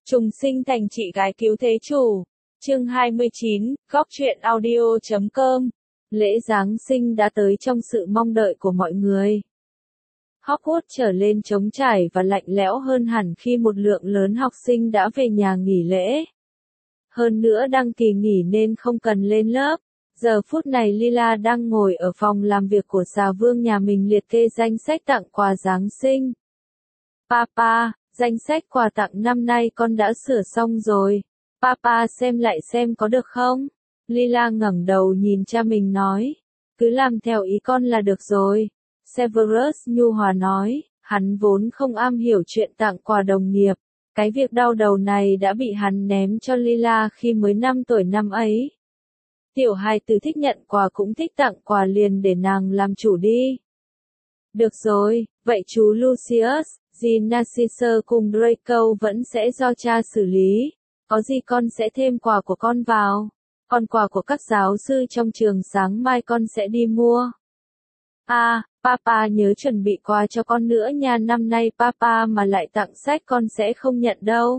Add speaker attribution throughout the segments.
Speaker 1: Trùng sinh thành chị gái cứu thế chủ. Chương 29, góc truyện audio.com. Lễ Giáng sinh đã tới trong sự mong đợi của mọi người. Hogwarts trở lên trống trải và lạnh lẽo hơn hẳn khi một lượng lớn học sinh đã về nhà nghỉ lễ. Hơn nữa đăng kỳ nghỉ nên không cần lên lớp. Giờ phút này Lila đang ngồi ở phòng làm việc của xà vương nhà mình liệt kê danh sách tặng quà Giáng sinh. Papa, danh sách quà tặng năm nay con đã sửa xong rồi. Papa xem lại xem có được không? Lila ngẩng đầu nhìn cha mình nói. Cứ làm theo ý con là được rồi. Severus nhu hòa nói, hắn vốn không am hiểu chuyện tặng quà đồng nghiệp. Cái việc đau đầu này đã bị hắn ném cho Lila khi mới 5 tuổi năm ấy. Tiểu hài tử thích nhận quà cũng thích tặng quà liền để nàng làm chủ đi. Được rồi, vậy chú Lucius, dì Narcissus cùng Draco vẫn sẽ do cha xử lý. Có gì con sẽ thêm quà của con vào. Còn quà của các giáo sư trong trường sáng mai con sẽ đi mua. Papa nhớ chuẩn bị quà cho con nữa nha, năm nay Papa mà lại tặng sách con sẽ không nhận đâu.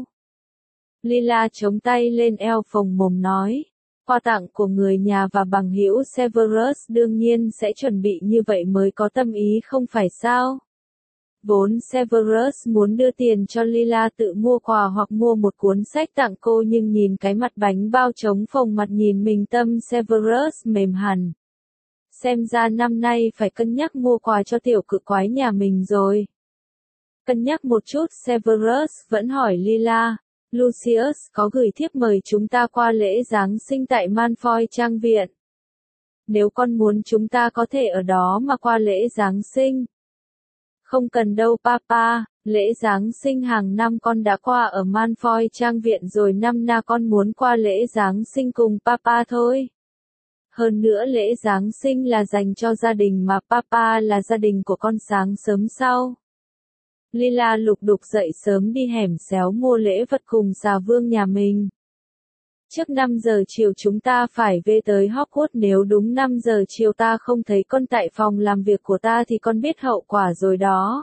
Speaker 1: Lila chống tay lên eo phồng mồm nói. Quà tặng của người nhà và bằng hữu Severus đương nhiên sẽ chuẩn bị như vậy mới có tâm ý không phải sao? Vốn Severus muốn đưa tiền cho Lila tự mua quà hoặc mua một cuốn sách tặng cô, nhưng nhìn cái mặt bánh bao trống phồng mặt nhìn mình tâm Severus mềm hẳn. Xem ra năm nay phải cân nhắc mua quà cho tiểu cự quái nhà mình rồi. Cân nhắc một chút, Severus vẫn hỏi Lila. Lucius có gửi thiếp mời chúng ta qua lễ Giáng sinh tại Malfoy Trang Viện. Nếu con muốn chúng ta có thể ở đó mà qua lễ Giáng sinh. Không cần đâu Papa, lễ Giáng sinh hàng năm con đã qua ở Malfoy Trang Viện rồi, năm nay con muốn qua lễ Giáng sinh cùng Papa thôi. Hơn nữa lễ Giáng sinh là dành cho gia đình mà Papa là gia đình của con sáng sớm sau. Lila lục đục dậy sớm đi hẻm xéo mua lễ vật cùng xà vương nhà mình. Trước 5 giờ chiều chúng ta phải về tới Hogwarts, nếu đúng 5 giờ chiều ta không thấy con tại phòng làm việc của ta thì con biết hậu quả rồi đó.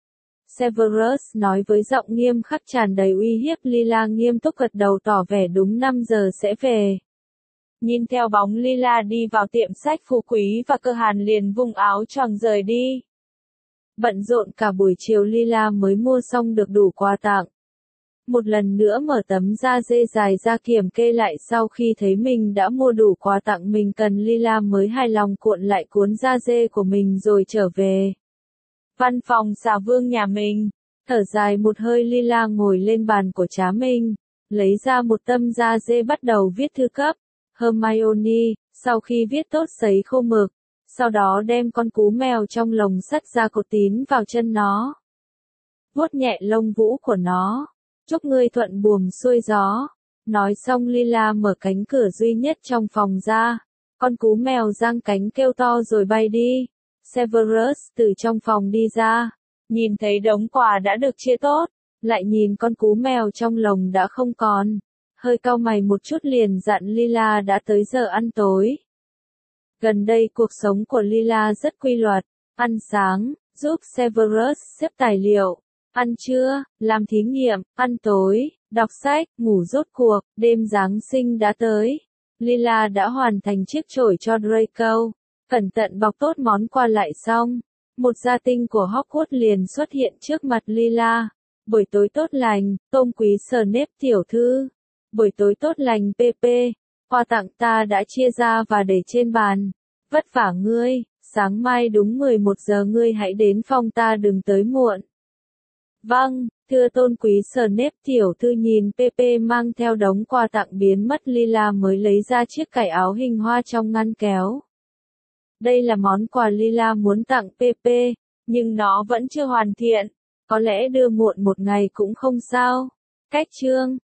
Speaker 1: Severus nói với giọng nghiêm khắc tràn đầy uy hiếp. Lila nghiêm túc gật đầu tỏ vẻ đúng 5 giờ sẽ về. Nhìn theo bóng Lila đi vào tiệm sách phú quý và Cơ Hàn liền vung áo choàng rời đi. Bận rộn cả buổi chiều Lila mới mua xong được đủ quà tặng. Một lần nữa mở tấm da dê dài ra kiểm kê lại sau khi thấy mình đã mua đủ quà tặng mình cần, Lila mới hài lòng cuộn lại cuốn da dê của mình rồi trở về văn phòng xà vương nhà mình. Thở dài một hơi, Lila ngồi lên bàn của cha mình, lấy ra một tấm da dê bắt đầu viết thư cấp Hermione. Sau khi viết tốt sấy khô mực, sau đó đem con cú mèo trong lồng sắt ra cột tín vào chân nó. Vuốt nhẹ lông vũ của nó. Chúc ngươi thuận buồm xuôi gió. Nói xong Lila mở cánh cửa duy nhất trong phòng ra. Con cú mèo giang cánh kêu to rồi bay đi. Severus từ trong phòng đi ra. Nhìn thấy đống quà đã được chia tốt. Lại nhìn con cú mèo trong lồng đã không còn. Hơi cau mày một chút liền dặn Lila đã tới giờ ăn tối. Gần đây cuộc sống của Lila rất quy luật. Ăn sáng, giúp Severus xếp tài liệu. Ăn trưa, làm thí nghiệm, ăn tối, đọc sách, ngủ. Rốt cuộc, đêm Giáng sinh đã tới. Lila đã hoàn thành chiếc chổi cho Draco. Cẩn thận bọc tốt món quà lại xong. Một gia tinh của Hogwarts liền xuất hiện trước mặt Lila. Buổi tối tốt lành, Tôm quý Snape tiểu thư. Buổi tối tốt lành PP. Quà tặng ta đã chia ra và để trên bàn. Vất vả ngươi, sáng mai đúng 11 giờ ngươi hãy đến phòng ta, đừng tới muộn. Vâng, thưa Tôn quý Snape tiểu thư. Nhìn PP mang theo đống quà tặng biến mất, Lila mới lấy ra chiếc cài áo hình hoa trong ngăn kéo. Đây là món quà Lila muốn tặng PP, nhưng nó vẫn chưa hoàn thiện. Có lẽ đưa muộn một ngày cũng không sao. Cách chương